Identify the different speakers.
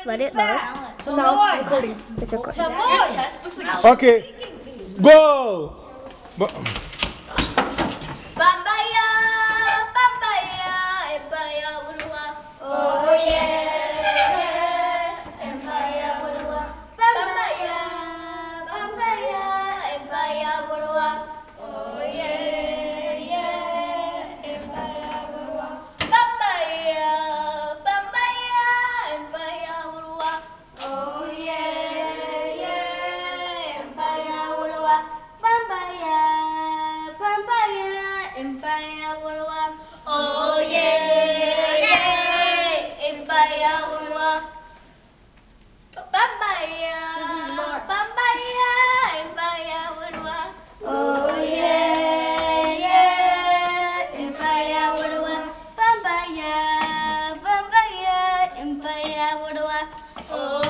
Speaker 1: Let it load.
Speaker 2: So now it's recording.
Speaker 1: It's recording.
Speaker 3: Your chest looks like
Speaker 4: Okay, go!
Speaker 3: Bambaya, Bambaya, Empaya Urua. Oh yeah, Empaya Urua. Bambaya, Bambaya, Empaya Urua. Oh yeah, Empaya Urua. Bambaya, Bambaya, Empaya Urua. Oh yeah, Empaya Urua. Bambaya, Bambaya, Empaya Urua. Oh yeah, Empaya Urua. Bambaya, Bambaya, Empaya Urua. Oh yeah, Empaya Urua. Bambaya, Bambaya, Empaya Urua. Oh